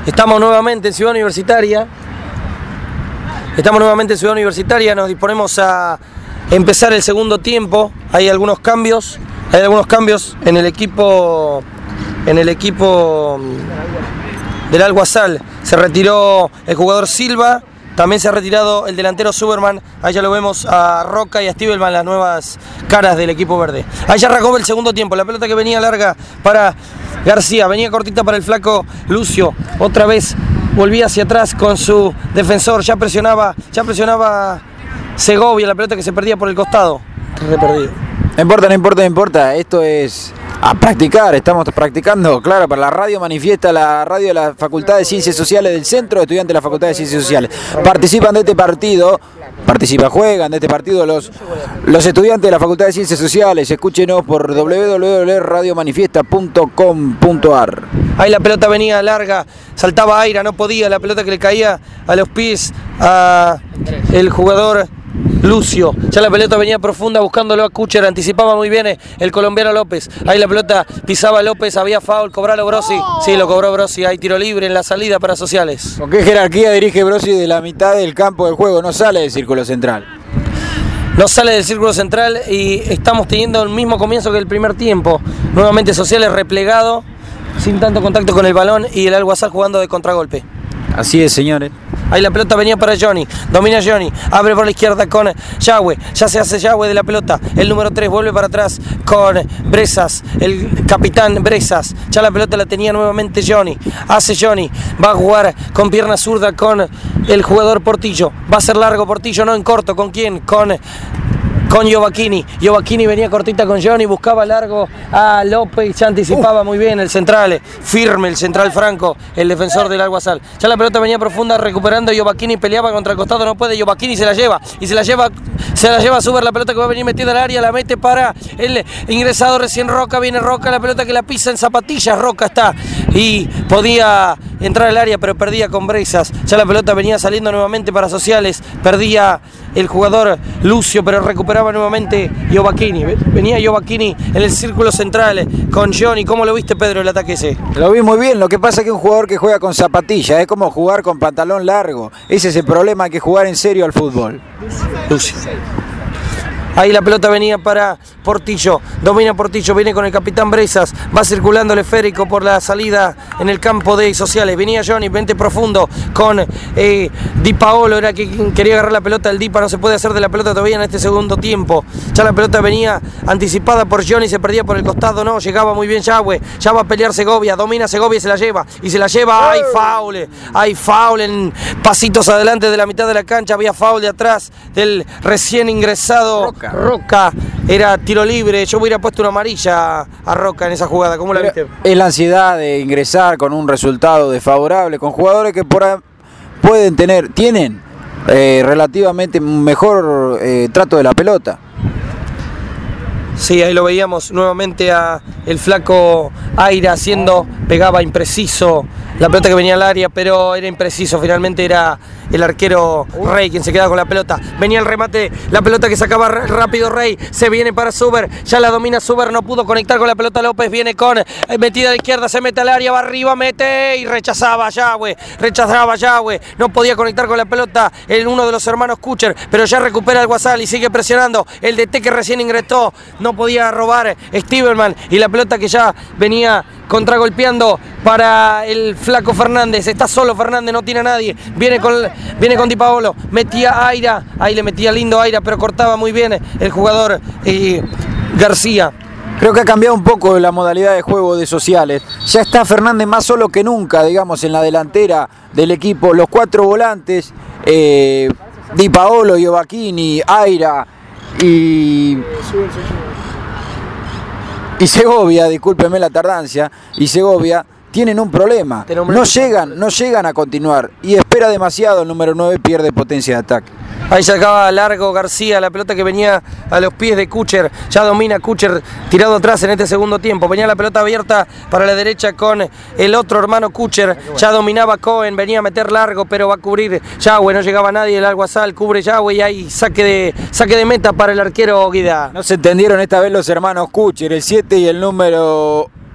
Estamos nuevamente en Ciudad Universitaria. Nos disponemos a empezar el segundo tiempo. Hay algunos cambios en el equipo del Alguazal. Se retiró el jugador Silva, también se ha retirado el delantero Suberman. Ahí ya lo vemos a Roca y a Stivelman, las nuevas caras del equipo verde. Ahí ya arrancó el segundo tiempo. La pelota que venía larga para García, venía cortita para el flaco Lucio. Otra vez volvía hacia atrás con su defensor. Ya presionaba Segovia, la pelota que se perdía por el costado. No importa. Esto es a practicar, estamos practicando, claro, para la radio Manifiesta, la radio de la Facultad de Ciencias Sociales del Centro de Estudiantes de la Facultad de Ciencias Sociales. Juegan de este partido los estudiantes de la Facultad de Ciencias Sociales. Escúchenos por www.radiomanifiesta.com.ar. Ahí la pelota venía larga, saltaba Aira, no podía, la pelota que le caía a los pies a el jugador Lucio. Ya la pelota venía profunda buscándolo a Kucher, anticipaba muy bien el colombiano López. Ahí la pelota pisaba López, había foul, cobralo Brosi. Sí, lo cobró Brosi, hay tiro libre en la salida para Sociales. ¿Con qué jerarquía dirige Brosi de la mitad del campo del juego? No sale del círculo central. No sale del círculo central y estamos teniendo el mismo comienzo que el primer tiempo. Nuevamente Sociales replegado, sin tanto contacto con el balón y el Alguazal jugando de contragolpe. Así es, señores. Ahí la pelota venía para Johnny, domina Johnny, abre por la izquierda con Yahweh, ya se hace Yahweh de la pelota, el número 3 vuelve para atrás con Bresas, el capitán Bresas, ya la pelota la tenía nuevamente Johnny, va a jugar con pierna zurda con el jugador Portillo, va a ser largo Portillo, no en corto, ¿con quién? Con Giovacchini venía cortita con Johnny, buscaba largo a López, ya anticipaba muy bien el central, firme el central Franco, el defensor del Alguazal. Ya la pelota venía profunda recuperando, Giovacchini peleaba contra el costado, no puede, Giovacchini se la lleva a Suber, la pelota que va a venir metida al área, la mete para el ingresado recién Roca, viene Roca, la pelota que la pisa en zapatillas, Roca está y podía entrar al área pero perdía con Bresas. Ya la pelota venía saliendo nuevamente para Sociales, perdía el jugador Lucio, pero recuperaba nuevamente Giovacchini. Venía Giovacchini en el círculo central con Johnny. ¿Cómo lo viste, Pedro, el ataque ese? Lo vi muy bien, lo que pasa es que un jugador que juega con zapatillas es como jugar con pantalón largo. Ese es el problema, hay que jugar en serio al fútbol. Lucio. Ahí la pelota venía para Portillo, domina Portillo, viene con el capitán Bresas, va circulando el esférico por la salida en el campo de Sociales, venía Johnny, vente profundo con Di Paolo, era que quería agarrar la pelota, el Dipa no se puede hacer de la pelota todavía en este segundo tiempo, ya la pelota venía anticipada por Johnny, se perdía por el costado, no, llegaba muy bien Yahweh, ya va a pelear Segovia, domina Segovia y se la lleva, hay foul en pasitos adelante de la mitad de la cancha, había foul de atrás del recién ingresado Roca, era tiro libre, yo hubiera puesto una amarilla a Roca en esa jugada, ¿cómo la viste? Es la ansiedad de ingresar con un resultado desfavorable, con jugadores que tienen relativamente mejor trato de la pelota. Sí, ahí lo veíamos nuevamente a el flaco Aira pegaba impreciso la pelota que venía al área, pero era impreciso, finalmente era el arquero Rey quien se quedaba con la pelota, venía el remate, la pelota que sacaba rápido Rey, se viene para Suber, ya la domina Suber, no pudo conectar con la pelota López, viene con metida a la izquierda, se mete al área, va arriba, mete y rechazaba Yahweh, no podía conectar con la pelota uno de los hermanos Kucher, pero ya recupera el Alguazal y sigue presionando, el DT que recién ingresó, no podía robar Stivelman y la pelota que ya venía contragolpeando para el flaco Fernández, está solo Fernández, no tiene a nadie, viene con Di Paolo, metía Aira, ahí le metía lindo Aira, pero cortaba muy bien el jugador García. Creo que ha cambiado un poco la modalidad de juego de Sociales, ya está Fernández más solo que nunca, digamos, en la delantera del equipo, los 4 volantes, Di Paolo, Giovacchini, Aira y Segovia, discúlpeme la tardancia, y Segovia tienen un problema, no llegan a continuar y espera demasiado, el número 9 pierde potencia de ataque. Ahí sacaba largo García, la pelota que venía a los pies de Kucher, ya domina Kucher tirado atrás en este segundo tiempo, venía la pelota abierta para la derecha con el otro hermano Kucher, ya dominaba Cohen, venía a meter largo pero va a cubrir Yahweh, no llegaba nadie, el Alguazal cubre Yahweh y hay saque de meta para el arquero Guida. No se entendieron esta vez los hermanos Kucher, el 7 y el número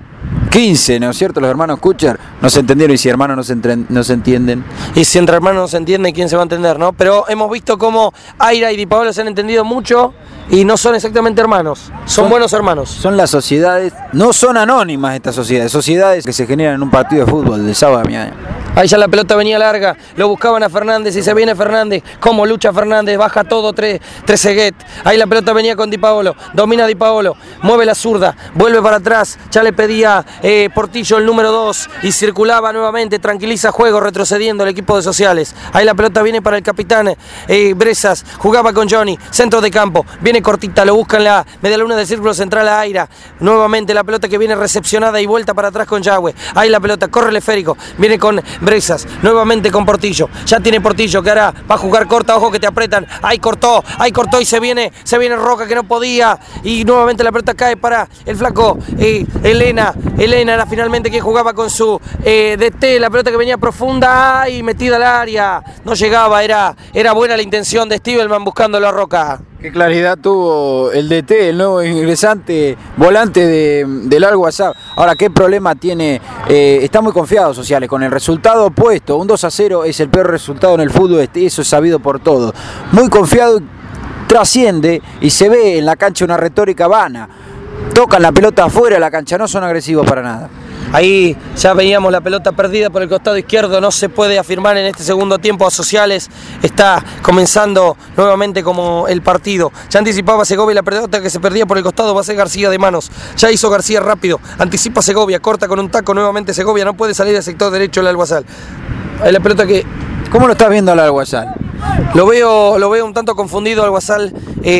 15, ¿no es cierto? Los hermanos Kucher no se entendieron, y si hermanos no se entienden. Y si entre hermanos no se entiende, ¿quién se va a entender, no? Pero hemos visto cómo Aira y Di Paolo se han entendido mucho y no son exactamente hermanos, son buenos hermanos. Son las sociedades, no son anónimas estas sociedades que se generan en un partido de fútbol del sábado de mi año. Ahí ya la pelota venía larga, lo buscaban a Fernández y se viene Fernández. ¿Cómo lucha Fernández? Baja todo Trezeguet. Ahí la pelota venía con Di Paolo, domina Di Paolo, mueve la zurda, vuelve para atrás, ya le pedía Portillo el número 2 y circulaba nuevamente, tranquiliza juego, retrocediendo el equipo de Sociales. Ahí la pelota viene para el capitán Brezas, jugaba con Johnny, centro de campo, viene cortita, lo busca en la media luna del círculo central a Aira. Nuevamente la pelota que viene recepcionada y vuelta para atrás con Yagüe. Ahí la pelota, corre el esférico, viene con Brezas, nuevamente con Portillo. Ya tiene Portillo que hará, va a jugar corta, ojo que te apretan. Ahí cortó y se viene Roca que no podía. Y nuevamente la pelota cae para el flaco Elena era finalmente quien jugaba con su DT. La pelota que venía profunda y metida al área. No llegaba, era buena la intención de Stivelman buscándolo a Roca. Qué claridad tuvo el DT, el nuevo ingresante, volante del Alguazá. Ahora, ¿qué problema tiene? Está muy confiado Sociales con el resultado opuesto. Un 2-0 es el peor resultado en el fútbol, eso es sabido por todos. Muy confiado, trasciende y se ve en la cancha una retórica vana. Tocan la pelota afuera de la cancha, no son agresivos para nada. Ahí ya veíamos la pelota perdida por el costado izquierdo, no se puede afirmar en este segundo tiempo a Sociales, está comenzando nuevamente como el partido. Ya anticipaba Segovia la pelota que se perdía por el costado, va a ser García de manos, ya hizo García rápido, anticipa Segovia, corta con un taco nuevamente Segovia, no puede salir del sector derecho el Alguazal. Ahí la pelota que... ¿Cómo lo estás viendo al Alguazal? Lo veo un tanto confundido Alguazal,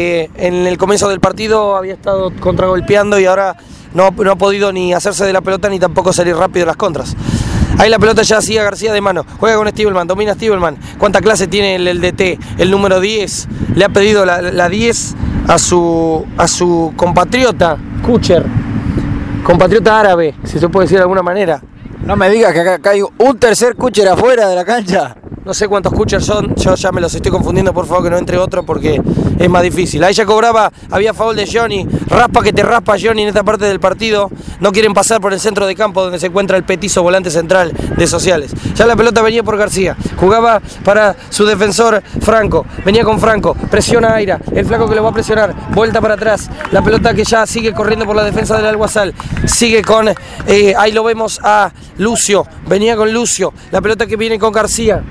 en el comienzo del partido había estado contragolpeando y ahora... No ha podido ni hacerse de la pelota ni tampoco salir rápido de las contras. Ahí la pelota ya hacía García de mano. Juega con Stivelman, domina Stivelman. ¿Cuánta clase tiene el DT? El número 10. Le ha pedido la 10 a su compatriota, Kucher. Compatriota árabe, si se puede decir de alguna manera. No me digas que acá hay un tercer Kucher afuera de la cancha. No sé cuántos Kucher son, yo ya me los estoy confundiendo, por favor que no entre otro porque es más difícil. Ahí ya cobraba, había foul de Johnny, raspa que te raspa Johnny en esta parte del partido. No quieren pasar por el centro de campo donde se encuentra el petizo volante central de Sociales. Ya la pelota venía por García, jugaba para su defensor Franco, venía con Franco, presiona a Aira, el flaco que lo va a presionar, vuelta para atrás, la pelota que ya sigue corriendo por la defensa del Alguazal, sigue con, ahí lo vemos a Lucio, venía con Lucio, la pelota que viene con García.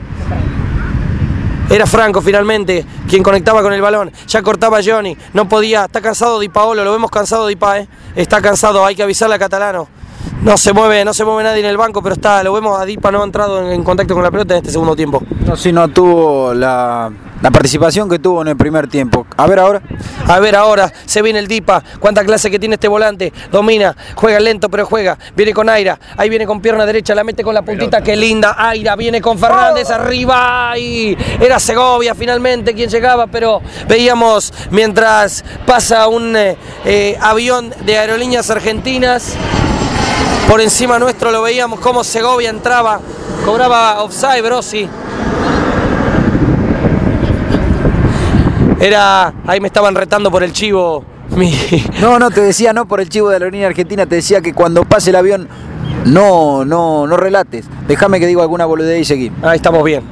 Era Franco finalmente quien conectaba con el balón. Ya cortaba Johnny. No podía. Está cansado Di Paolo. Lo vemos cansado Di Pa. Está cansado. Hay que avisarle a Catalano. No se mueve nadie en el banco, pero lo vemos a Di Pa no ha entrado en contacto con la pelota en este segundo tiempo. No, si no tuvo la participación que tuvo en el primer tiempo. A ver ahora, se viene el Di Pa, cuánta clase que tiene este volante, domina, juega lento pero juega, viene con Aira, ahí viene con pierna derecha, la mete con la puntita, qué linda, Aira viene con Fernández arriba y era Segovia finalmente quien llegaba, pero veíamos mientras pasa un avión de Aerolíneas Argentinas, por encima nuestro lo veíamos como Segovia entraba, cobraba offside Brosi. Ahí me estaban retando por el chivo. No, te decía no por el chivo de la Aerolínea Argentina, te decía que cuando pase el avión no relates. Déjame que diga alguna boludez y seguí. Ahí estamos bien.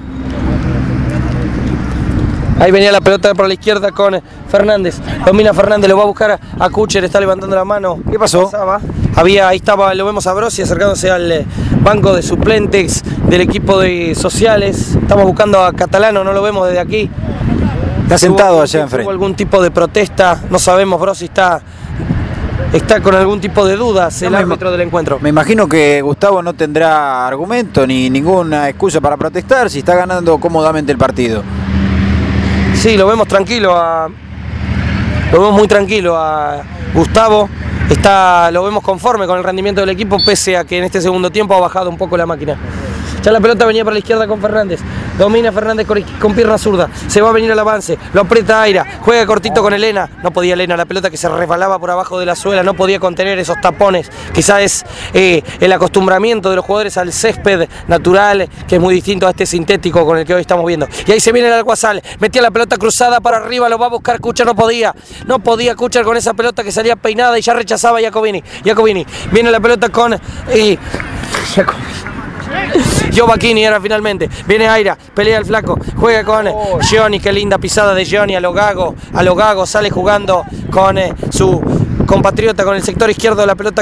Ahí venía la pelota por la izquierda con Fernández. Domina Fernández, lo va a buscar a Kucher, está levantando la mano. ¿Qué pasó? Ahí estaba, lo vemos a Brosi acercándose al banco de suplentes del equipo de Sociales. Estamos buscando a Catalano, no lo vemos desde aquí. Está sentado allá enfrente. ¿Hubo algún tipo de protesta? No sabemos, Brosi está con algún tipo de dudas el árbitro del encuentro. Me imagino que Gustavo no tendrá argumento ni ninguna excusa para protestar si está ganando cómodamente el partido. Sí, lo vemos tranquilo, lo vemos muy tranquilo a Gustavo. Lo vemos conforme con el rendimiento del equipo, pese a que en este segundo tiempo ha bajado un poco la máquina. Ya la pelota venía para la izquierda con Fernández. domina Fernández con pierna zurda, se va a venir al avance, lo aprieta Aira, juega cortito con Elena, no podía Elena, la pelota que se resbalaba por abajo de la suela, no podía contener esos tapones, quizás es el acostumbramiento de los jugadores al césped natural, que es muy distinto a este sintético con el que hoy estamos viendo. Y ahí se viene el Alguazal, metía la pelota cruzada para arriba, lo va a buscar Kucher, no podía Kucher con esa pelota que salía peinada y ya rechazaba Iacobini, viene la pelota con Giovacchini era finalmente, viene Aira, pelea el flaco, juega con Gioni, qué linda pisada de Gioni a lo gago, sale jugando con su compatriota con el sector izquierdo de la pelota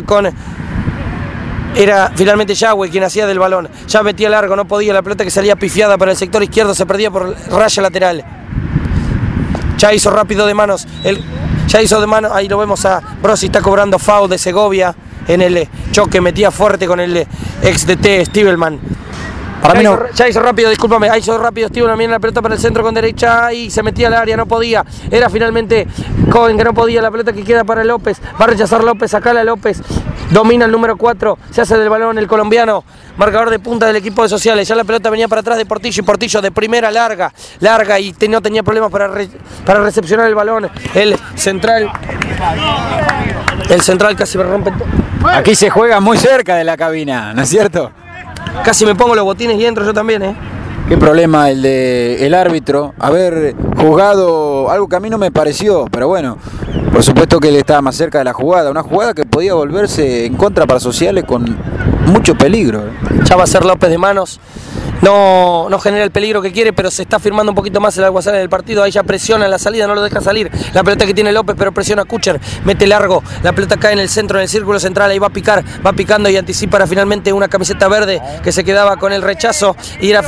era finalmente Yahweh quien hacía del balón, ya metía largo, no podía, la pelota que salía pifiada para el sector izquierdo se perdía por raya lateral, ya hizo rápido de manos, ahí lo vemos a Brosi, está cobrando foul de Segovia en el choque, metía fuerte con el ex DT Stivelman. Ya hizo rápido Stivelman, viene la pelota para el centro con derecha y se metía al área, no podía, era finalmente Cohen que no podía, la pelota que queda para López, va a rechazar López, sacala López, domina el número 4, se hace del balón el colombiano, marcador de punta del equipo de Sociales, ya la pelota venía para atrás de Portillo y Portillo de primera larga y no tenía problemas para recepcionar el balón, el central casi me rompe todo. Aquí se juega muy cerca de la cabina, ¿no es cierto? Casi me pongo los botines y entro yo también, Qué problema el de el árbitro, haber juzgado algo que a mí no me pareció, pero bueno, por supuesto que él estaba más cerca de la jugada, una jugada que podía volverse en contra para Sociales con mucho peligro. Ya va a ser López de manos, no genera el peligro que quiere, pero se está firmando un poquito más el Alguazal en el partido, ahí ya presiona en la salida, no lo deja salir, la pelota que tiene López, pero presiona a Kucher, mete largo, la pelota cae en el centro, en el círculo central, ahí va picando y anticipa para finalmente una camiseta verde que se quedaba con el rechazo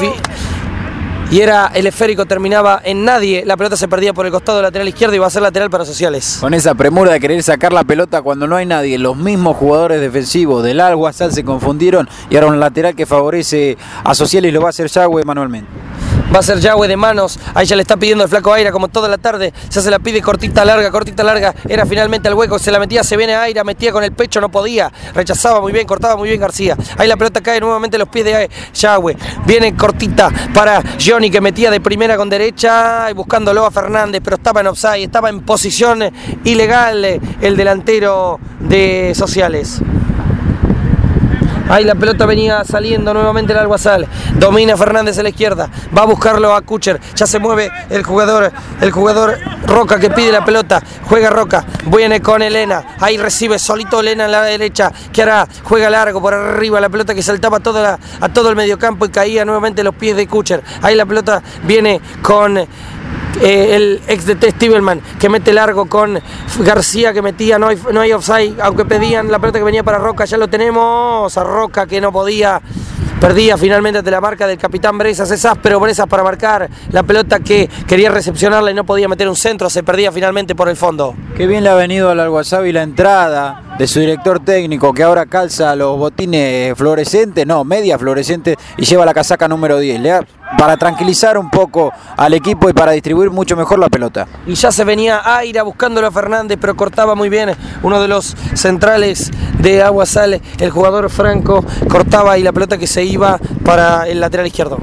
y era el esférico, terminaba en nadie, la pelota se perdía por el costado lateral izquierdo y va a ser lateral para Sociales. Con esa premura de querer sacar la pelota cuando no hay nadie, los mismos jugadores defensivos del Alguazal se confundieron y ahora un lateral que favorece a Sociales y lo va a hacer Yahweh manualmente. Va a ser Yahweh de manos, ahí ya le está pidiendo el flaco Aira como toda la tarde, ya se la pide cortita larga, era finalmente al hueco, se la metía, se viene Aira, metía con el pecho, no podía, rechazaba muy bien, cortaba muy bien García, ahí la pelota cae nuevamente en los pies de Yahweh, viene cortita para Gioni que metía de primera con derecha y buscándolo a Fernández, pero estaba en offside, estaba en posición ilegal el delantero de Sociales. Ahí la pelota venía saliendo nuevamente el Alguazal, domina Fernández a la izquierda, va a buscarlo a Kucher, ya se mueve el jugador Roca que pide la pelota, juega Roca, viene con Elena, ahí recibe solito Elena en la derecha, que ahora juega largo por arriba, la pelota que saltaba a todo el mediocampo y caía nuevamente a los pies de Kucher, ahí la pelota viene con el ex DT Stivelman que mete largo con García que metía, no hay offside, aunque pedían la pelota que venía para Roca, ya lo tenemos a Roca que no podía, perdía finalmente ante la marca del capitán Bresas, es áspero Bresas para marcar la pelota que quería recepcionarla y no podía meter un centro, se perdía finalmente por el fondo. Qué bien le ha venido al Alguazal y la entrada de su director técnico que ahora calza los botines fluorescentes, media fluorescentes y lleva la casaca número 10, para tranquilizar un poco al equipo y para distribuir mucho mejor la pelota. Y ya se venía Aira buscándolo a Fernández, pero cortaba muy bien uno de los centrales de Alguazal, el jugador Franco, cortaba y la pelota que se iba para el lateral izquierdo.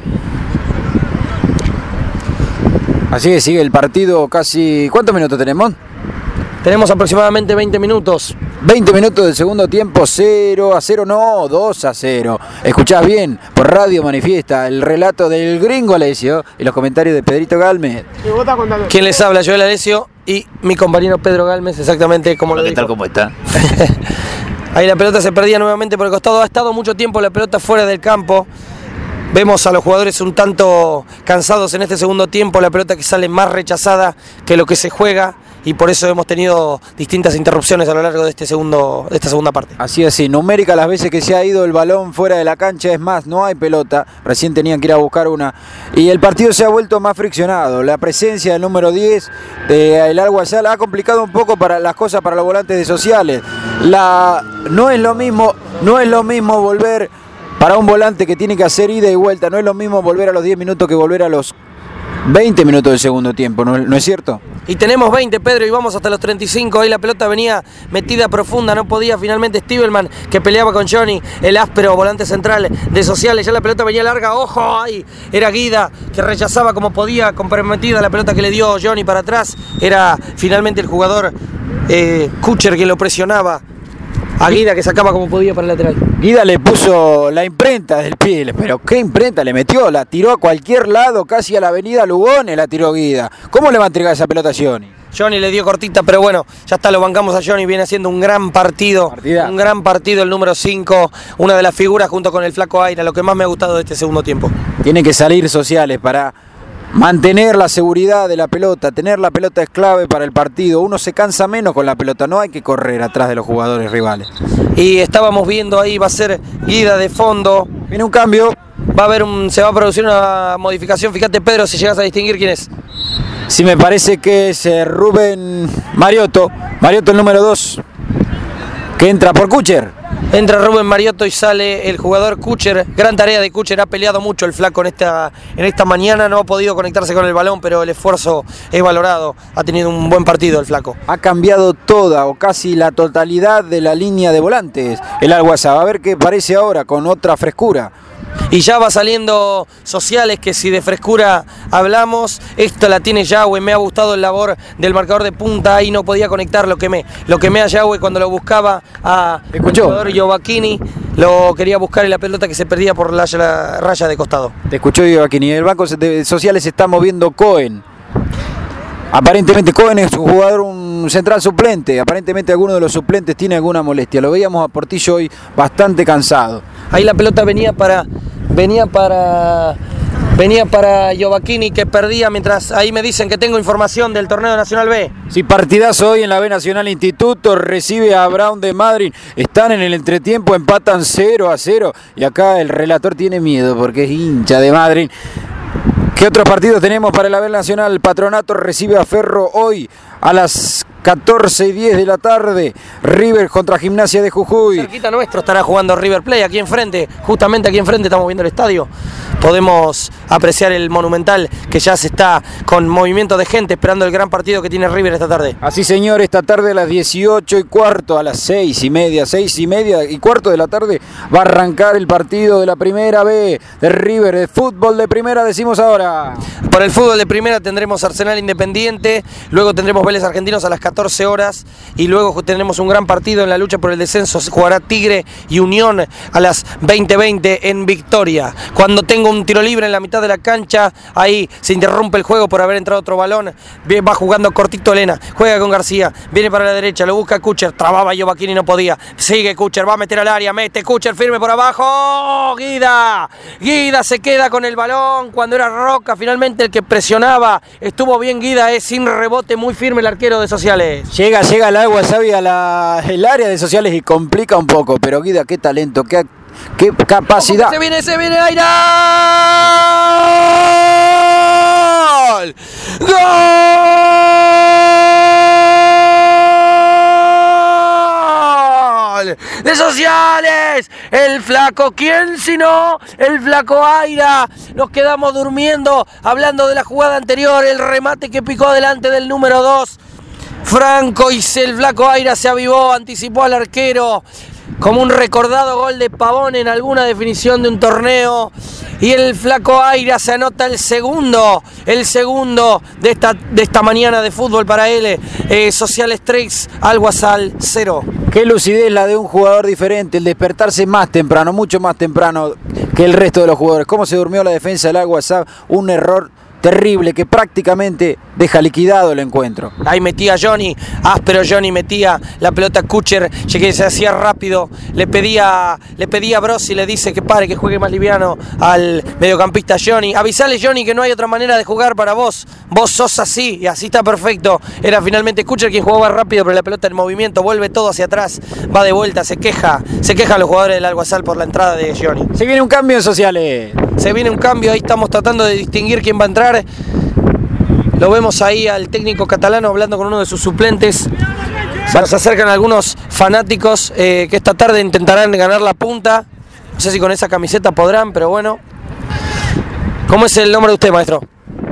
Así que sigue el partido casi... ¿Cuántos minutos tenemos? Tenemos aproximadamente 20 minutos. 20 minutos del segundo tiempo, 0-0, no, 2-0. Escuchás bien, por Radio Manifiesta, el relato del Gringo Alessio y los comentarios de Pedrito Galmez. ¿Quién les habla? Joel Alessio y mi compañero Pedro Galmez, exactamente como lo dijo. ¿Qué tal, cómo está? Ahí la pelota se perdía nuevamente por el costado, ha estado mucho tiempo la pelota fuera del campo. Vemos a los jugadores un tanto cansados en este segundo tiempo, la pelota que sale más rechazada que lo que se juega y por eso hemos tenido distintas interrupciones a lo largo de esta segunda parte. Así es, numérica las veces que se ha ido el balón fuera de la cancha, es más, no hay pelota, recién tenían que ir a buscar una y el partido se ha vuelto más friccionado, la presencia del número 10 el Alguazal ha complicado un poco para las cosas para los volantes de Sociales, no es lo mismo volver para un volante que tiene que hacer ida y vuelta, no es lo mismo volver a los 10 minutos que volver a los 20 minutos del segundo tiempo, ¿no es cierto? Y tenemos 20, Pedro, y vamos hasta los 35. Ahí la pelota venía metida profunda, no podía finalmente Stiebelman, que peleaba con Johnny, el áspero volante central de Sociales. Ya la pelota venía larga, ojo, ahí era Guida, que rechazaba como podía, comprometida la pelota que le dio Johnny para atrás. Era finalmente el jugador Kucher quien lo presionaba a Guida, que sacaba como podía para el lateral. Guida le puso la imprenta del pie, pero ¿qué imprenta le metió? La tiró a cualquier lado, casi a la avenida Lugones la tiró Guida. ¿Cómo le va a entregar esa pelota a Johnny? Johnny le dio cortita, pero bueno, ya está, lo bancamos a Johnny, viene haciendo un gran partido. Un gran partido el número 5, una de las figuras junto con el Flaco Aira, lo que más me ha gustado de este segundo tiempo. Tiene que salir Sociales para mantener la seguridad de la pelota, tener la pelota es clave para el partido. Uno se cansa menos con la pelota, no hay que correr atrás de los jugadores rivales. Y estábamos viendo ahí, va a ser Guida de fondo. Viene un cambio. Se va a producir una modificación. Fíjate, Pedro, si llegas a distinguir quién es. Sí, me parece que es Rubén Mariotto. Mariotto el número 2, que entra por Kucher. Entra Rubén Mariotto y sale el jugador Kucher. Gran tarea de Kucher, ha peleado mucho el Flaco en esta mañana, no ha podido conectarse con el balón, pero el esfuerzo es valorado. Ha tenido un buen partido el Flaco. Ha cambiado toda o casi la totalidad de la línea de volantes el Alguazá. A ver qué parece ahora con otra frescura. Y ya va saliendo Sociales, que si de frescura hablamos, esto la tiene Yahweh. Me ha gustado el labor del marcador de punta, ahí no podía conectar, lo quemé a Yahweh cuando lo buscaba a el jugador Giovacchini, lo quería buscar en la pelota que se perdía por la raya de costado. Te escuchó Giovacchini. El banco de Sociales se está moviendo Cohen. Aparentemente Cohen es un jugador, un central suplente. Aparentemente alguno de los suplentes tiene alguna molestia. Lo veíamos a Portillo hoy bastante cansado. Ahí la pelota venía para Giovacchini, que perdía, mientras ahí me dicen que tengo información del torneo Nacional B. Sí, partidazo hoy en la B Nacional. Instituto recibe a Brown de Madrid. Están en el entretiempo, empatan 0-0. Y acá el relator tiene miedo porque es hincha de Madrid. ¿Qué otros partidos tenemos para la B Nacional? Patronato recibe a Ferro hoy a las 14:10 de la tarde. River contra Gimnasia de Jujuy. Cerquita nuestro estará jugando River Plate, aquí enfrente, justamente aquí enfrente estamos viendo el estadio. Podemos apreciar el Monumental, que ya se está con movimiento de gente esperando el gran partido que tiene River esta tarde. Así, señor, esta tarde a las 18:15, a las 6:30 de la tarde va a arrancar el partido de la Primera B de River, de fútbol de primera, decimos ahora. Por el fútbol de primera tendremos Arsenal Independiente, luego tendremos Vélez Argentinos a las 14 horas y luego tendremos un gran partido en la lucha por el descenso. Se jugará Tigre y Unión a las 20:20 en Victoria. Cuando tengo un tiro libre en la mitad de la cancha, ahí se interrumpe el juego por haber entrado otro balón. Va jugando cortito Elena, juega con García, viene para la derecha, lo busca Kucher, trababa Giovacchini y no podía. Sigue Kucher, va a meter al área, mete Kucher firme por abajo. Guida se queda con el balón cuando era Roca finalmente el que presionaba. Estuvo bien Guida, sin rebote, muy firme el arquero de Sociales. Llega el agua, sabe el área de Sociales y complica un poco, pero Guida, qué talento, qué capacidad. Se viene Aira. ¡Gol! ¡Gol! De Sociales, el Flaco, ¿quién sino el Flaco Aira? Nos quedamos durmiendo hablando de la jugada anterior, el remate que picó delante del número 2. Franco, y el Flaco Aira se avivó, anticipó al arquero, como un recordado gol de Pavón en alguna definición de un torneo. Y el Flaco Aira se anota el segundo de esta mañana de fútbol para él. Sociales 3, Alguazal 0. Qué lucidez la de un jugador diferente, el despertarse más temprano, mucho más temprano que el resto de los jugadores. Cómo se durmió la defensa del Alguazal, un error terrible que prácticamente deja liquidado el encuentro. Ahí metía Johnny, áspero Johnny, metía la pelota Kucher, que se hacía rápido, le pedía a Brosi, le dice que pare, que juegue más liviano al mediocampista Johnny. Avisale Johnny que no hay otra manera de jugar para vos sos así, y así está perfecto. Era finalmente Kucher quien jugaba rápido, pero la pelota en movimiento, vuelve todo hacia atrás, va de vuelta, se quejan los jugadores del Alguazal por la entrada de Johnny. Se viene un cambio en Sociales. Se viene un cambio, ahí estamos tratando de distinguir quién va a entrar. Lo vemos ahí al técnico catalano hablando con uno de sus suplentes. Se nos acercan algunos fanáticos que esta tarde intentarán ganar la punta. No sé si con esa camiseta podrán, pero bueno. ¿Cómo es el nombre de usted, maestro?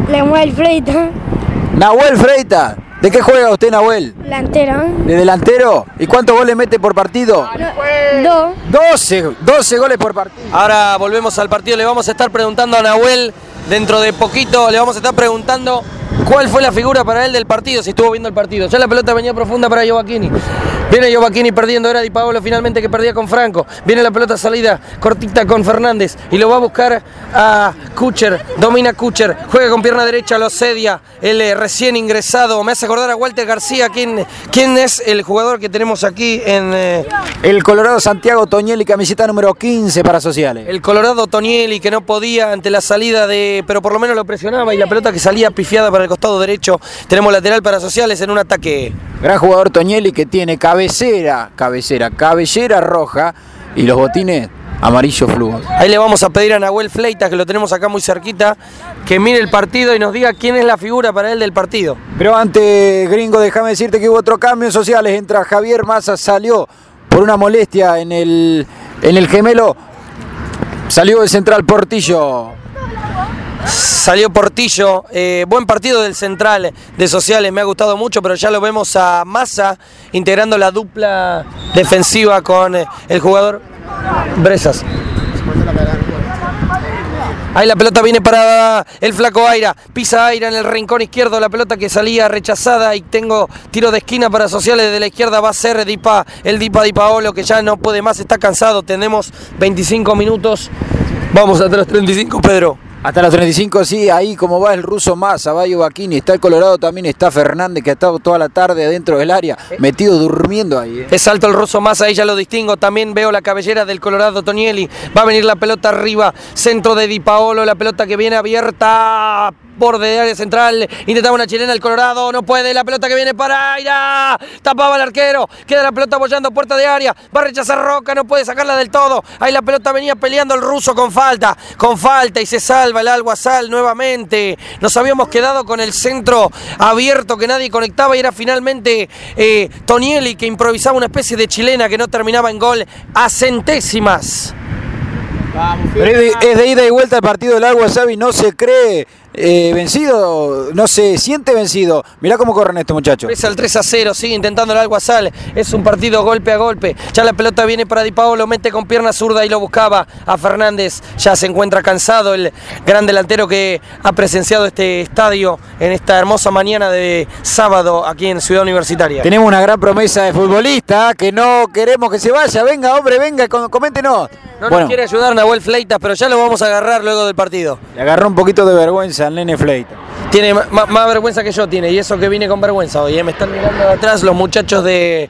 Nahuel Freita. Nahuel Freita. ¿De qué juega usted, Nahuel? Delantero. ¿De delantero? ¿Y cuántos goles mete por partido? No, 12 goles por partido. Ahora volvemos al partido, le vamos a estar preguntando a Nahuel, dentro de poquito le vamos a estar preguntando cuál fue la figura para él del partido, si estuvo viendo el partido. Ya la pelota venía profunda para Gioacchini. Viene Gioacchini perdiendo, era Di Paolo finalmente que perdía con Franco. Viene la pelota salida cortita con Fernández y lo va a buscar a Kucher. Domina Kucher, juega con pierna derecha, lo sedia el recién ingresado. Me hace acordar a Walter García. ¿Quién es el jugador que tenemos aquí en...? El Colorado Santiago Tonielli, camiseta número 15 para Sociales. El Colorado Tonielli, que no podía ante la salida de... pero por lo menos lo presionaba, y la pelota que salía pifiada para el costado derecho. Tenemos lateral para Sociales en un ataque. Gran jugador Tonielli, que tiene cabellera roja y los botines amarillo fluo. Ahí le vamos a pedir a Nahuel Freita, que lo tenemos acá muy cerquita, que mire el partido y nos diga quién es la figura para él del partido. Pero antes, gringo, déjame decirte que hubo otro cambio en Sociales. Entra Javier Massa, salió por una molestia en el gemelo. Salió de central Portillo. Salió Portillo, buen partido del central de Sociales, me ha gustado mucho, pero ya lo vemos a Massa integrando la dupla defensiva con el jugador Bresas. Ahí la pelota viene para el flaco Aira, pisa Aira en el rincón izquierdo, la pelota que salía rechazada y tengo tiro de esquina para Sociales. De la izquierda va a ser Di Paolo, que ya no puede más, está cansado. Tenemos 25 minutos, vamos hasta los 35, Pedro. Hasta los 35, sí, ahí como va el ruso Massa, va Gioacchini, está el Colorado, también está Fernández, que ha estado toda la tarde dentro del área, metido durmiendo ahí. Es alto el ruso Massa, ahí ya lo distingo, también veo la cabellera del Colorado Tonielli, va a venir la pelota arriba, centro de Di Paolo, la pelota que viene abierta, borde de área central, intentaba una chilena el Colorado, no puede, la pelota que viene para Aira, tapaba el arquero, queda la pelota apoyando puerta de área, va a rechazar Roca, no puede sacarla del todo, ahí la pelota venía peleando el ruso con falta y se salva el Alguazal nuevamente. Nos habíamos quedado con el centro abierto que nadie conectaba y era finalmente Tonielli que improvisaba una especie de chilena que no terminaba en gol a centésimas. Pero es de ida y vuelta el partido del Alguazal y no se cree vencido, no se siente vencido. Mirá cómo corren estos muchachos. Es el 3-0, sigue intentando el Alguazal. Es un partido golpe a golpe. Ya la pelota viene para Di Paolo, mete con pierna zurda y lo buscaba a Fernández. Ya se encuentra cansado el gran delantero que ha presenciado este estadio en esta hermosa mañana de sábado aquí en Ciudad Universitaria. Tenemos una gran promesa de futbolista que no queremos que se vaya. Venga, hombre, venga, coméntenos. No nos quiere ayudar Nahuel Freita, pero ya lo vamos a agarrar luego del partido. Le agarró un poquito de vergüenza al nene Freita. Tiene más vergüenza que yo, tiene, y eso que vine con vergüenza hoy. Me están mirando de atrás los muchachos de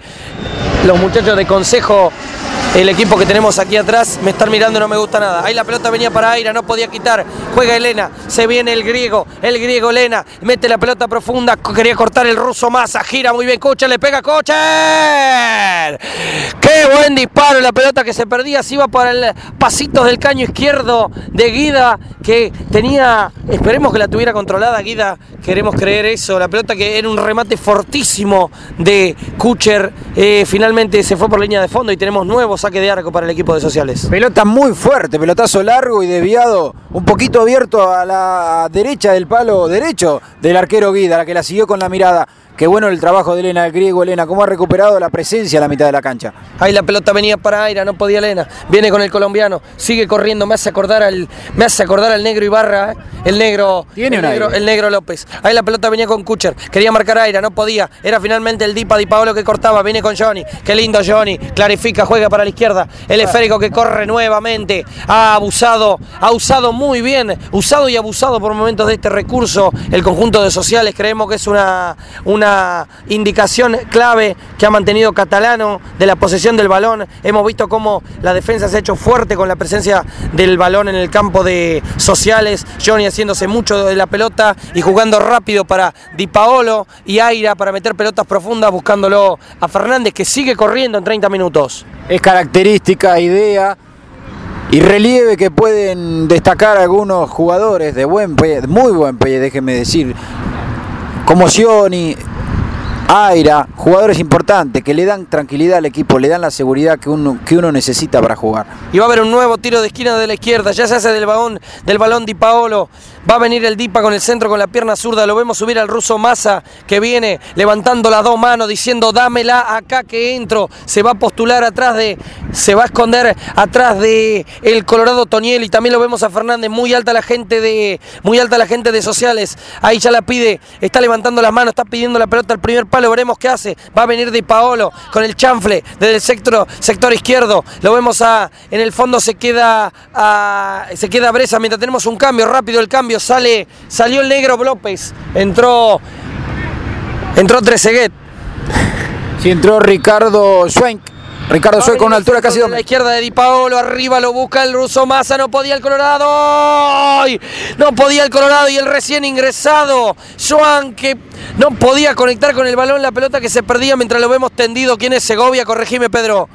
Consejo, el equipo que tenemos aquí atrás, me están mirando y no me gusta nada. Ahí la pelota venía para Aira, no podía quitar, juega Elena, se viene el griego Elena, mete la pelota profunda, quería cortar el ruso Massa, gira muy bien Kucher, le pega Kucher. ¡Qué buen disparo! La pelota que se perdía, se iba para el pasitos del caño izquierdo de Guida, que tenía, esperemos que la tuviera controlada Guida, queremos creer eso. La pelota que era un remate fortísimo de Kucher, finalmente se fue por línea de fondo y tenemos nuevo saque de arco para el equipo de Sociales. Pelota muy fuerte, pelotazo largo y desviado, un poquito abierto a la derecha del palo derecho del arquero Guida, la que la siguió con la mirada. Qué bueno el trabajo de Elena, el griego Elena, cómo ha recuperado la presencia a la mitad de la cancha. Ahí la pelota venía para Aira, no podía Elena, viene con el colombiano, sigue corriendo, me hace acordar al negro Ibarra, el negro López. Ahí la pelota venía con Kucher, quería marcar a Aira, no podía, era finalmente el Di Paolo que cortaba, viene con Johnny, qué lindo Johnny, clarifica, juega para la izquierda, el esférico que corre nuevamente, ha usado muy bien, usado y abusado por momentos de este recurso, el conjunto de Sociales. Creemos que es una indicación clave que ha mantenido Catalano de la posesión del balón. Hemos visto cómo la defensa se ha hecho fuerte con la presencia del balón en el campo de Sociales. Johnny haciéndose mucho de la pelota y jugando rápido para Di Paolo y Aira para meter pelotas profundas, buscándolo a Fernández, que sigue corriendo en 30 minutos. Es característica, idea y relieve que pueden destacar algunos jugadores de muy buen pie, déjenme decir, como Johnny, Aira, jugadores importantes que le dan tranquilidad al equipo, le dan la seguridad que uno necesita para jugar. Y va a haber un nuevo tiro de esquina de la izquierda, ya se hace del balón Di Paolo. Va a venir el Dipa con el centro, con la pierna zurda. Lo vemos subir al ruso Massa, que viene levantando las dos manos, diciendo dámela acá que entro. Se va a postular se va a esconder atrás de el Colorado Tonieli. También lo vemos a Fernández, muy alta la gente de sociales. Ahí ya la pide, está levantando las manos, está pidiendo la pelota al primer palo. Veremos qué hace. Va a venir Di Paolo con el chanfle desde el sector izquierdo. Lo vemos en el fondo se queda Bresa, mientras tenemos un cambio, rápido el cambio. Salió el negro López, entró Trezeguet. Sí, entró Ricardo Schwenk. Ricardo Schwenk con una altura casi 2 metros. La izquierda de Di Paolo, arriba lo busca el ruso Massa, no podía el Colorado. ¡Ay! No podía el Colorado y el recién ingresado Schwenk, que no podía conectar con el balón, la pelota que se perdía mientras lo vemos tendido. ¿Quién es Segovia? Corregime, Pedro.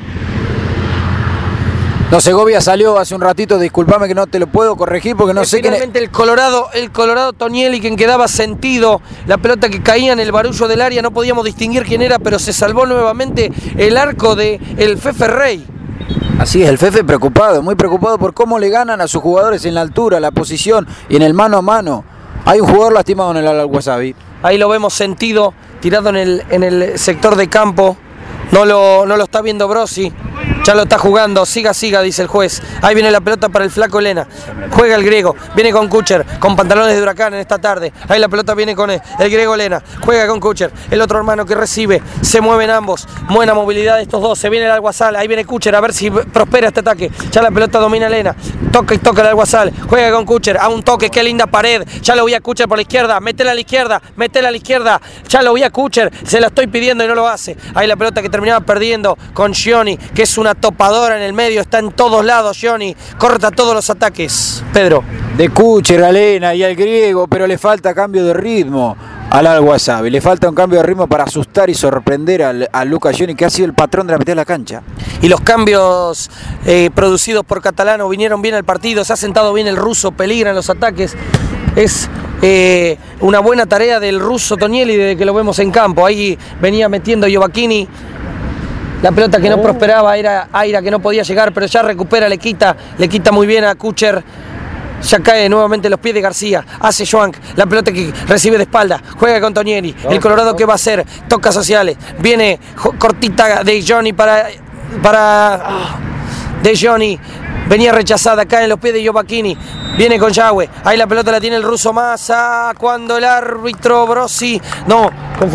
No, Segovia salió hace un ratito, discúlpame que no te lo puedo corregir porque no sé quién es. El Colorado Tonieli, quien quedaba sentido, la pelota que caía en el barullo del área, no podíamos distinguir quién era, pero se salvó nuevamente el arco de el Fefe Rey. Así es, el Fefe preocupado, muy preocupado por cómo le ganan a sus jugadores en la altura, la posición y en el mano a mano. Hay un jugador lastimado en el Al-Wasabi. Ahí lo vemos sentido, tirado en el sector de campo. No lo está viendo Brosi. Ya lo está jugando, siga, dice el juez. Ahí viene la pelota para el flaco Lena. Juega el griego, viene con Kucher, con pantalones de Huracán en esta tarde. Ahí la pelota viene con el griego Lena. Juega con Kucher, el otro hermano que recibe. Se mueven ambos, buena movilidad de estos dos. Se viene el Alguazal, ahí viene Kucher, a ver si prospera este ataque. Ya la pelota domina Lena. Toca el Alguazal, juega con Kucher. A un toque, qué linda pared. Ya lo voy a Kucher por la izquierda, métela a la izquierda. Ya lo voy a Kucher, se la estoy pidiendo y no lo hace. Ahí la pelota que terminaba perdiendo con Gioni, que es una topadora en el medio, está en todos lados Gioni, corta todos los ataques. Pedro. De Kucher a Lena y al griego, pero le falta cambio de ritmo al Al-Wasabi, le falta un cambio de ritmo para asustar y sorprender a Luca Gioni, que ha sido el patrón de la mitad de la cancha. Y los cambios producidos por Catalano vinieron bien al partido, se ha sentado bien el ruso, peligra en los ataques. Es una buena tarea del ruso Tonieli desde que lo vemos en campo. Ahí venía metiendo Giovacchini. La pelota que no prosperaba era Aira, que no podía llegar, pero ya recupera, le quita muy bien a Kucher. Ya cae nuevamente en los pies de García. Hace Schwank, la pelota que recibe de espalda. Juega con Tonieli. El Colorado, ¿qué va a hacer? Toca sociales. Viene cortita de Gioni de Gioni. Venía rechazada, cae en los pies de Giovacchini. Viene con Yahweh. Ahí la pelota la tiene el ruso Massa. Cuando el árbitro Brosi. No,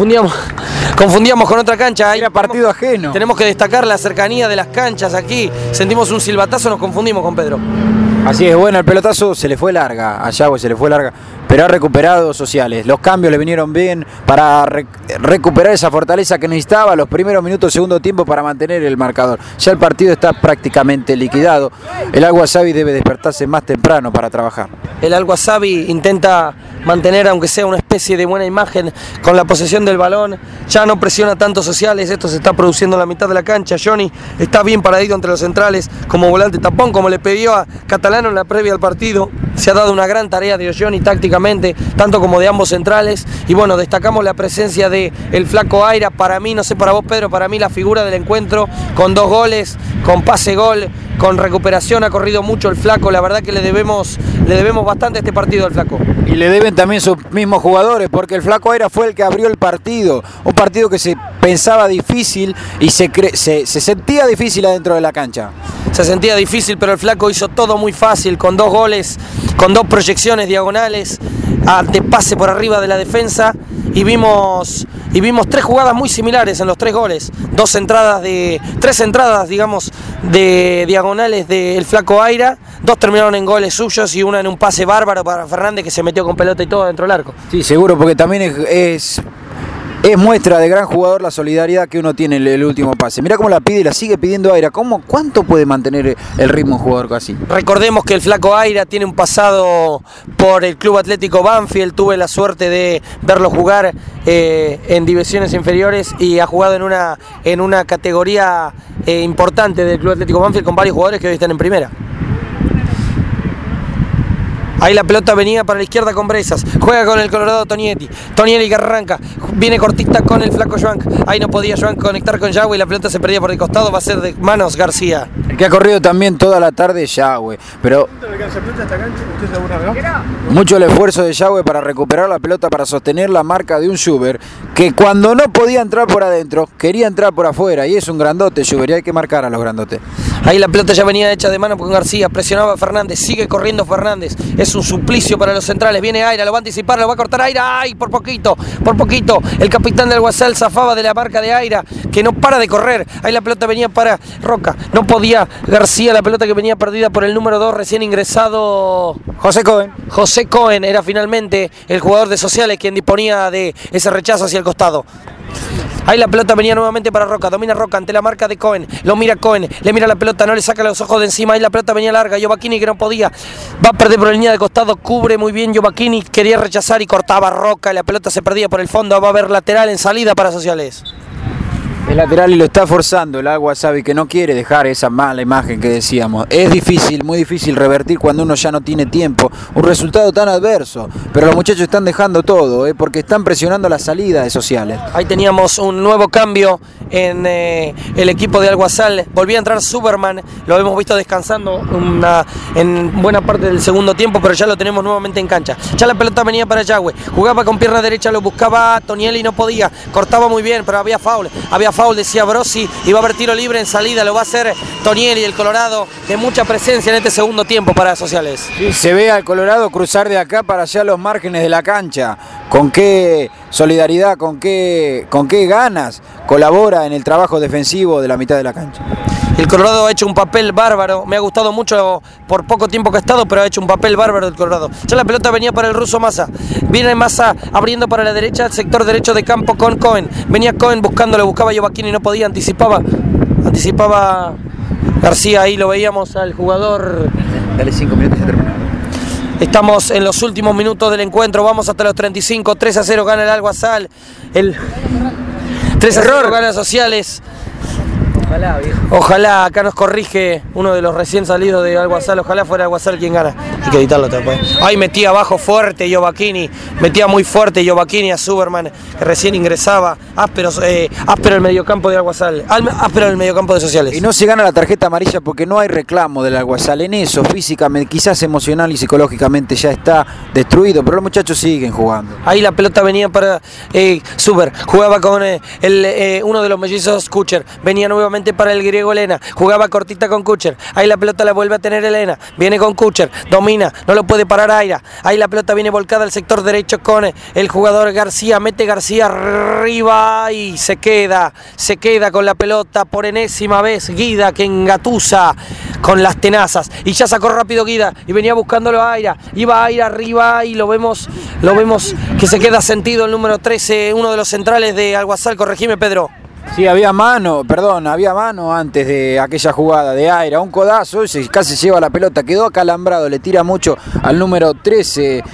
confundíamos con otra cancha. Ahí era partido ajeno. Tenemos que destacar la cercanía de las canchas aquí. Sentimos un silbatazo, nos confundimos con Pedro. Así es, bueno, el pelotazo se le fue larga, a Yahweh se le fue larga, pero ha recuperado sociales. Los cambios le vinieron bien para recuperar esa fortaleza que necesitaba los primeros minutos del segundo tiempo para mantener el marcador. Ya el partido está prácticamente liquidado. El Al-Wasabi debe despertarse más temprano para trabajar. El Al-Wasabi intenta mantener, aunque sea una especie de buena imagen, con la posesión del balón. Ya no presiona tanto sociales, esto se está produciendo en la mitad de la cancha. Gioni está bien paradito entre los centrales, como volante tapón, como le pidió a Catalano en la previa al partido. Se ha dado una gran tarea de Gioni tácticamente, tanto como de ambos centrales. Y bueno, destacamos la presencia de el flaco Aira. Para mí, no sé para vos, Pedro, para mí la figura del encuentro, con 2 goles, con pase gol, con recuperación, ha corrido mucho el flaco. La verdad que le debemos bastante este partido al flaco. Y le deben también sus mismos jugadores, porque el flaco Aira fue el que abrió el partido. Un partido que se pensaba difícil y se sentía difícil adentro de la cancha. Se sentía difícil, pero el flaco hizo todo muy fácil, con 2 goles, con 2 proyecciones diagonales de pase por arriba de la defensa, y vimos 3 jugadas muy similares en los 3 goles. 3 entradas, digamos, de diagonales del flaco Aira. 2 terminaron en goles suyos y una en un pase bárbaro para Fernández, que se metió con pelota y todo dentro del arco. Sí, seguro, porque también es muestra de gran jugador la solidaridad que uno tiene en el último pase. Mirá cómo la pide y la sigue pidiendo Aira. ¿Cuánto puede mantener el ritmo un jugador así? Recordemos que el flaco Aira tiene un pasado por el Club Atlético Banfield. Tuve la suerte de verlo jugar en divisiones inferiores y ha jugado en una categoría importante del Club Atlético Banfield con varios jugadores que hoy están en primera. Ahí la pelota venía para la izquierda con Brezas. Juega con el Colorado Tonieli. Tonieli que arranca. Viene cortita con el flaco Joank. Ahí no podía Joank conectar con Yahweh y la pelota se perdía por el costado. Va a ser de manos García. El que ha corrido también toda la tarde es Yahweh. Pero mucho el esfuerzo de Yahweh para recuperar la pelota, para sostener la marca de un Schubert que cuando no podía entrar por adentro, quería entrar por afuera. Y es un grandote Schubert y hay que marcar a los grandotes. Ahí la pelota ya venía hecha de mano con García. Presionaba a Fernández. Sigue corriendo Fernández. Es un suplicio para los centrales. Viene Aira, lo va a anticipar, lo va a cortar Aira. ¡Ay! Por poquito. El capitán del Alguacil zafaba de la marca de Aira, que no para de correr. Ahí la pelota venía para Roca. No podía García, la pelota que venía perdida por el número 2, recién ingresado José Cohen. José Cohen era finalmente el jugador de Sociales quien disponía de ese rechazo hacia el costado. Ahí la pelota venía nuevamente para Roca, domina Roca ante la marca de Cohen, lo mira Cohen, le mira la pelota, no le saca los ojos de encima, ahí la pelota venía larga, Giovacchini que no podía, va a perder por la línea de costado, cubre muy bien Giovacchini, quería rechazar y cortaba Roca, y la pelota se perdía por el fondo, va a haber lateral en salida para Sociales. El lateral y lo está forzando el Alguacil, que no quiere dejar esa mala imagen que decíamos. Es difícil, muy difícil revertir cuando uno ya no tiene tiempo un resultado tan adverso, pero los muchachos están dejando todo, porque están presionando la salida de Sociales. Ahí teníamos un nuevo cambio en el equipo de Alguacil, volvía a entrar Superman, lo hemos visto descansando en buena parte del segundo tiempo, pero ya lo tenemos nuevamente en cancha. Ya la pelota venía para Yahweh, jugaba con pierna derecha, lo buscaba Tonieli y no podía, cortaba muy bien, pero había foul, decía Brosi, y va a haber tiro libre en salida, lo va a hacer Tonieli, el Colorado, de mucha presencia en este segundo tiempo para Sociales. Sí, se ve al Colorado cruzar de acá para allá los márgenes de la cancha. Con qué solidaridad, con qué ganas colabora en el trabajo defensivo de la mitad de la cancha. El Colorado ha hecho un papel bárbaro, me ha gustado mucho por poco tiempo que ha estado, pero ha hecho un papel bárbaro el Colorado. Ya la pelota venía para el ruso Massa, viene Massa abriendo para la derecha, el sector derecho de campo con Cohen. Venía Cohen buscándolo, buscaba Giovacchini y no podía, anticipaba García, ahí lo veíamos al jugador. Dale 5 minutos y se termina. Estamos en los últimos minutos del encuentro, vamos hasta los 35, 3-0 gana el Alguacil, 3-0 gana Sociales. Ojalá, viejo. Ojalá, acá nos corrige uno de los recién salidos de Alguacil, ojalá fuera Alguacil quien gana. Hay que editarlo después. Ahí metía abajo fuerte Giovacchini, metía muy fuerte Giovacchini a Superman, que recién ingresaba. Áspero el mediocampo de Alguacil, áspero el mediocampo de Sociales. Y no se gana la tarjeta amarilla porque no hay reclamo del Alguacil. En eso, físicamente, quizás emocional y psicológicamente ya está destruido, pero los muchachos siguen jugando. Ahí la pelota venía para Super, jugaba con uno de los mellizos Kucher, venía nuevamente para el griego Elena, jugaba cortita con Kucher, ahí la pelota la vuelve a tener Elena, viene con Kucher, domina, no lo puede parar Aira, ahí la pelota viene volcada al sector derecho con el jugador García, mete García arriba y se queda con la pelota por enésima vez Guida, que engatusa con las tenazas, y ya sacó rápido Guida y venía buscándolo a Aira, iba Aira arriba y lo vemos que se queda sentido el número 13, uno de los centrales de Alguacil, corregime Pedro. Sí, había mano antes de aquella jugada de Aira, un codazo, casi lleva la pelota, quedó acalambrado, le tira mucho al número 13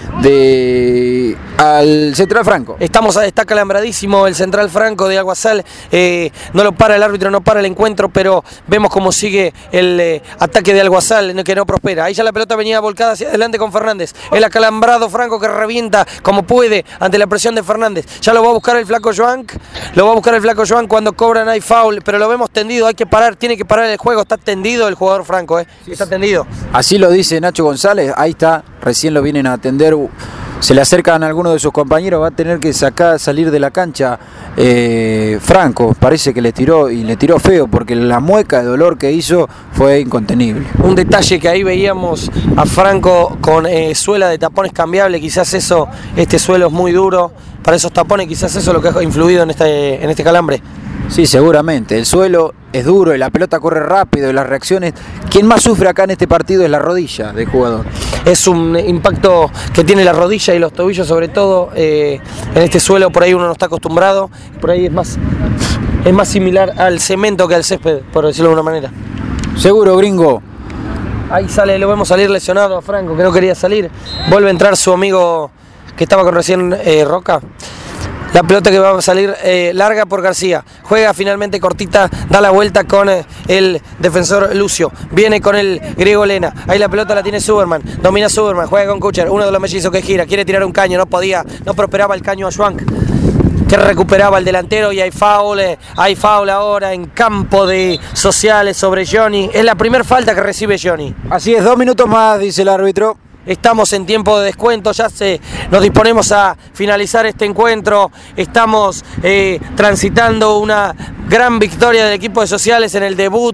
al central Franco. Está calambradísimo el central Franco de Alguacil, no lo para el árbitro, no para el encuentro, pero vemos cómo sigue el ataque de Alguacil, que no prospera. Ahí ya la pelota venía volcada hacia adelante con Fernández, el acalambrado Franco que revienta como puede ante la presión de Fernández. Ya lo va a buscar el flaco Joank, cuando cobran hay foul, pero lo vemos tendido, hay que parar, tiene que parar el juego, está tendido el jugador Franco, está tendido. Así lo dice Nacho González, ahí está, recién lo vienen a atender, se le acercan a algunos de sus compañeros, va a tener que salir de la cancha Franco, parece que le tiró feo, porque la mueca de dolor que hizo fue incontenible. Un detalle que ahí veíamos a Franco con suela de tapones cambiable, quizás eso, este suelo es muy duro para esos tapones, quizás eso es lo que ha influido en este calambre. Sí, seguramente, el suelo es duro y la pelota corre rápido y las reacciones, quien más sufre acá en este partido es la rodilla del jugador. Es un impacto que tiene la rodilla y los tobillos sobre todo, en este suelo por ahí uno no está acostumbrado, por ahí es más similar al cemento que al césped, por decirlo de alguna manera. Seguro, gringo. Ahí lo vemos salir lesionado a Franco, que no quería salir, vuelve a entrar su amigo que estaba con recién Roca. La pelota que va a salir larga por García. Juega finalmente cortita, da la vuelta con el defensor Lucio. Viene con el griego Elena. Ahí la pelota la tiene Suberman. Domina Suberman, juega con Kucher. Uno de los mellizos que gira. Quiere tirar un caño, no podía. No prosperaba el caño a Schwank, que recuperaba el delantero, y hay foul ahora en campo de Sociales sobre Johnny. Es la primera falta que recibe Johnny. Así es, 2 minutos más, dice el árbitro. Estamos en tiempo de descuento, nos disponemos a finalizar este encuentro. Estamos transitando una gran victoria del equipo de Sociales en el debut,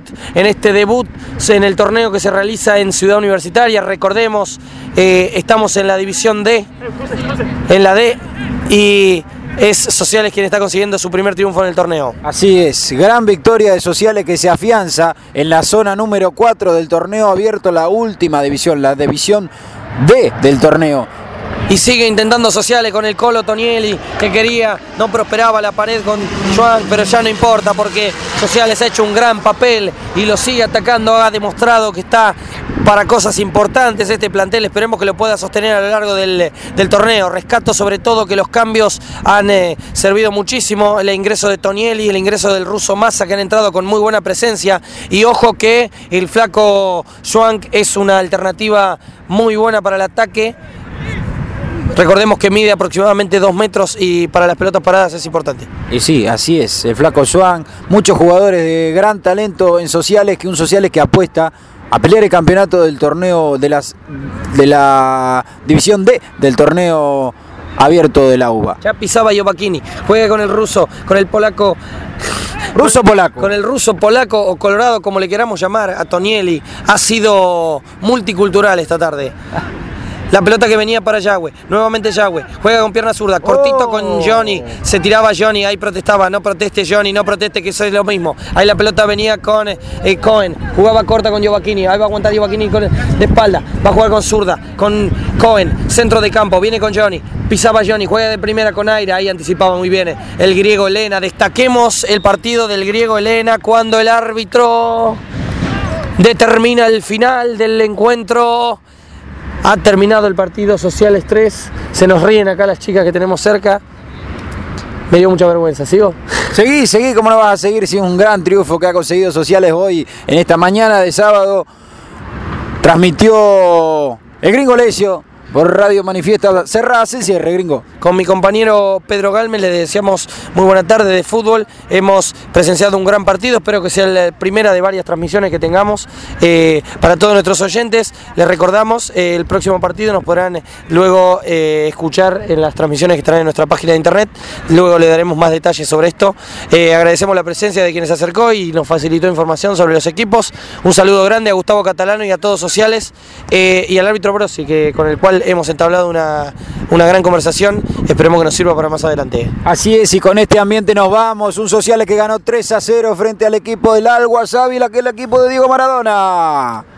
en el torneo que se realiza en Ciudad Universitaria. Recordemos, estamos en la división D, en la D, y es Sociales quien está consiguiendo su primer triunfo en el torneo. Así es, gran victoria de Sociales que se afianza en la zona número 4 del torneo abierto, la última división, la división D del torneo. Y sigue intentando Sociales con el Colo Tonieli, que quería, no prosperaba la pared con Joan, pero ya no importa porque Sociales ha hecho un gran papel y lo sigue atacando, ha demostrado que está para cosas importantes este plantel. Esperemos que lo pueda sostener a lo largo del torneo. Rescato sobre todo que los cambios han servido muchísimo, el ingreso de Tonieli, el ingreso del ruso Massa, que han entrado con muy buena presencia, y ojo que el flaco Schwank es una alternativa muy buena para el ataque. Recordemos que mide aproximadamente 2 metros y para las pelotas paradas es importante. Y sí, así es, el flaco Schwank, muchos jugadores de gran talento en Sociales, que un Sociales que apuesta a pelear el campeonato del torneo de la división D del torneo abierto de la UBA. Ya pisaba Jovacchini, juega con el ruso, con el polaco. Ruso-polaco. Con el ruso-polaco o colorado, como le queramos llamar, a Tonieli. Ha sido multicultural esta tarde. La pelota que venía para Yagüe, nuevamente Yagüe, juega con pierna zurda, cortito con Johnny, se tiraba Johnny, ahí protestaba, no proteste Johnny, no proteste, que eso es lo mismo. Ahí la pelota venía con Cohen, jugaba corta con Jovacchini, ahí va a aguantar Jovacchini de espalda, va a jugar con zurda, con Cohen, centro de campo, viene con Johnny, pisaba Johnny, juega de primera con Aira, ahí anticipaba muy bien el griego Elena. Destaquemos el partido del griego Elena cuando el árbitro determina el final del encuentro. Ha terminado el partido, Sociales 3, se nos ríen acá las chicas que tenemos cerca. Me dio mucha vergüenza, ¿sigo? Seguí, ¿cómo no vas a seguir? Si es un gran triunfo que ha conseguido Sociales hoy, en esta mañana de sábado. Transmitió el Gringo Lesio por Radio Manifiesta. Cerrás el cierre, Gringo. Con mi compañero Pedro Galme le deseamos muy buena tarde de fútbol. Hemos presenciado un gran partido, espero que sea la primera de varias transmisiones que tengamos. Para todos nuestros oyentes, les recordamos, el próximo partido nos podrán luego escuchar en las transmisiones que estarán en nuestra página de internet. Luego le daremos más detalles sobre esto. Agradecemos la presencia de quienes se acercó y nos facilitó información sobre los equipos. Un saludo grande a Gustavo Catalano y a todos Sociales, y al árbitro Brosi, con el cual hemos entablado una gran conversación. Esperemos que nos sirva para más adelante. Así es, y con este ambiente nos vamos. Un Sociales que ganó 3-0 frente al equipo del Alguas Ávila, que es el equipo de Diego Maradona.